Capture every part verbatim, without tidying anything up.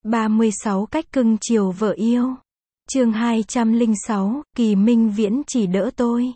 ba mươi sáu cách cưng chiều vợ yêu. Chương hai trăm lẻ sáu, Kỳ Minh Viễn chỉ đỡ tôi.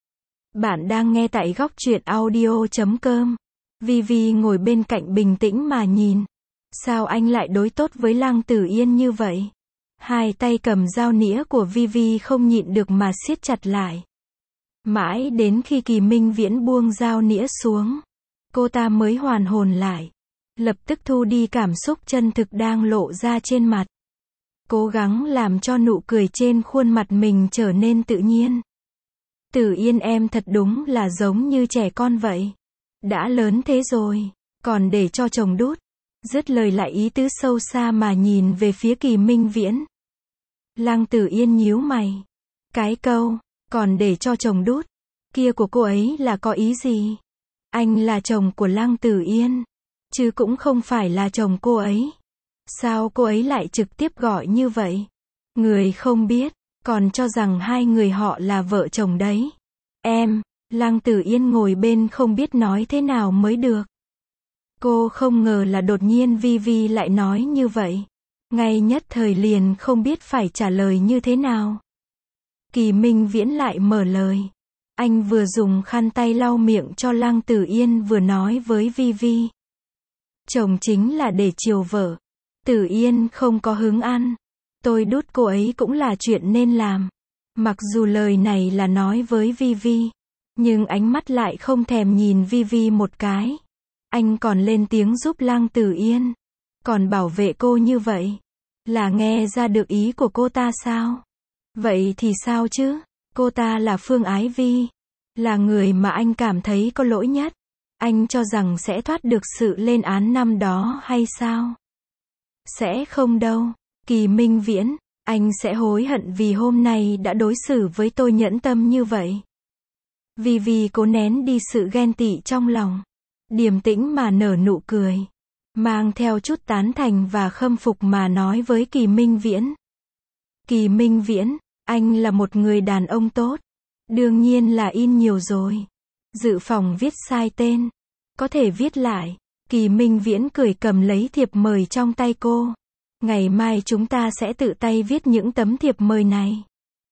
Bạn đang nghe tại góc truyện audio chấm com. Vivi ngồi bên cạnh bình tĩnh mà nhìn. Sao anh lại đối tốt với Lăng Tử Yên như vậy? Hai tay cầm dao nĩa của Vivi không nhịn được mà siết chặt lại. Mãi đến khi Kỳ Minh Viễn buông dao nĩa xuống, cô ta mới hoàn hồn lại. Lập tức thu đi cảm xúc chân thực đang lộ ra trên mặt. Cố gắng làm cho nụ cười trên khuôn mặt mình trở nên tự nhiên. Tử Yên em thật đúng là giống như trẻ con vậy. Đã lớn thế rồi, còn để cho chồng đút. Dứt lời lại ý tứ sâu xa mà nhìn về phía Kỳ Minh Viễn. Lăng Tử Yên nhíu mày. Cái câu, còn để cho chồng đút, kia của cô ấy là có ý gì? Anh là chồng của Lăng Tử Yên, chứ cũng không phải là chồng cô ấy. Sao cô ấy lại trực tiếp gọi như vậy? Người không biết, còn cho rằng hai người họ là vợ chồng đấy. Em, Lăng Tử Yên ngồi bên không biết nói thế nào mới được. Cô không ngờ là đột nhiên Vivi lại nói như vậy. Ngay nhất thời liền không biết phải trả lời như thế nào. Kỳ Minh Viễn lại mở lời. Anh vừa dùng khăn tay lau miệng cho Lăng Tử Yên vừa nói với Vivi. Chồng chính là để chiều vợ. Tử Yên không có hứng ăn. Tôi đút cô ấy cũng là chuyện nên làm. Mặc dù lời này là nói với Vivi, nhưng ánh mắt lại không thèm nhìn Vivi một cái. Anh còn lên tiếng giúp Lăng Tử Yên, còn bảo vệ cô như vậy. Là nghe ra được ý của cô ta sao? Vậy thì sao chứ? Cô ta là Phương Ái Vi, là người mà anh cảm thấy có lỗi nhất. Anh cho rằng sẽ thoát được sự lên án năm đó hay sao? Sẽ không đâu. Kỳ Minh Viễn, anh sẽ hối hận vì hôm nay đã đối xử với tôi nhẫn tâm như vậy. Vivi cố nén đi sự ghen tị trong lòng, điềm tĩnh mà nở nụ cười, mang theo chút tán thành và khâm phục mà nói với Kỳ Minh Viễn. Kỳ Minh Viễn, anh là một người đàn ông tốt. Đương nhiên là in nhiều rồi. Dự phòng viết sai tên. Có thể viết lại. Kỳ Minh Viễn cười cầm lấy thiệp mời trong tay cô. Ngày mai chúng ta sẽ tự tay viết những tấm thiệp mời này.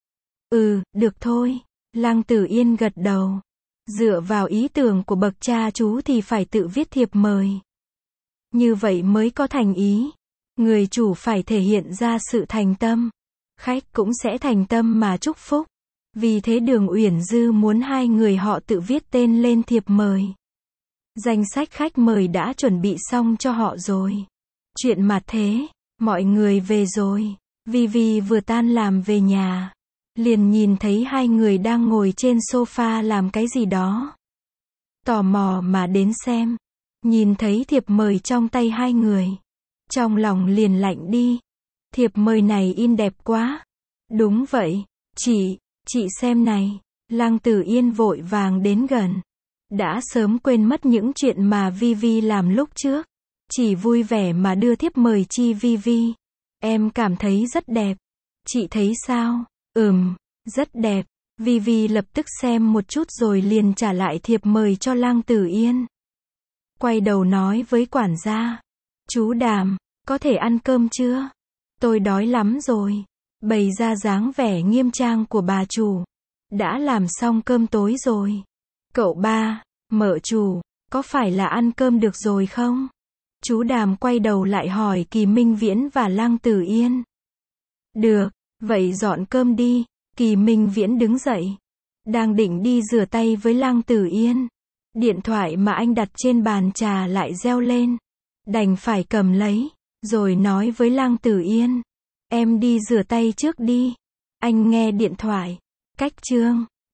Ừ, được thôi. Lăng Tử Yên gật đầu. Dựa vào ý tưởng của bậc cha chú thì phải tự viết thiệp mời. Như vậy mới có thành ý. Người chủ phải thể hiện ra sự thành tâm. Khách cũng sẽ thành tâm mà chúc phúc. Vì thế Đường Uyển Dư muốn hai người họ tự viết tên lên thiệp mời. Danh sách khách mời đã chuẩn bị xong cho họ rồi. Chuyện mà thế, mọi người về rồi. Vivi vừa tan làm về nhà, liền nhìn thấy hai người đang ngồi trên sofa làm cái gì đó. Tò mò mà đến xem, nhìn thấy thiệp mời trong tay hai người, trong lòng liền lạnh đi. Thiệp mời này in đẹp quá. Đúng vậy, chị, chị xem này. Lăng Tử Yên vội vàng đến gần. Đã sớm quên mất những chuyện mà Vivi làm lúc trước. Chỉ vui vẻ mà đưa thiếp mời chi Vivi. Em cảm thấy rất đẹp. Chị thấy sao? Ừm, rất đẹp. Vivi lập tức xem một chút rồi liền trả lại thiệp mời cho Lăng Tử Yên. Quay đầu nói với quản gia. Chú Đàm, có thể ăn cơm chưa? Tôi đói lắm rồi. Bày ra dáng vẻ nghiêm trang của bà chủ. Đã làm xong cơm tối rồi. Cậu ba, mợ chủ, có phải là ăn cơm được rồi không? Chú Đàm quay đầu lại hỏi Kỳ Minh Viễn và Lăng Tử Yên. Được, vậy dọn cơm đi. Kỳ Minh Viễn đứng dậy. Đang định đi rửa tay với Lăng Tử Yên. Điện thoại mà anh đặt trên bàn trà lại reo lên. Đành phải cầm lấy, rồi nói với Lăng Tử Yên. Em đi rửa tay trước đi. Anh nghe điện thoại. Cách chương.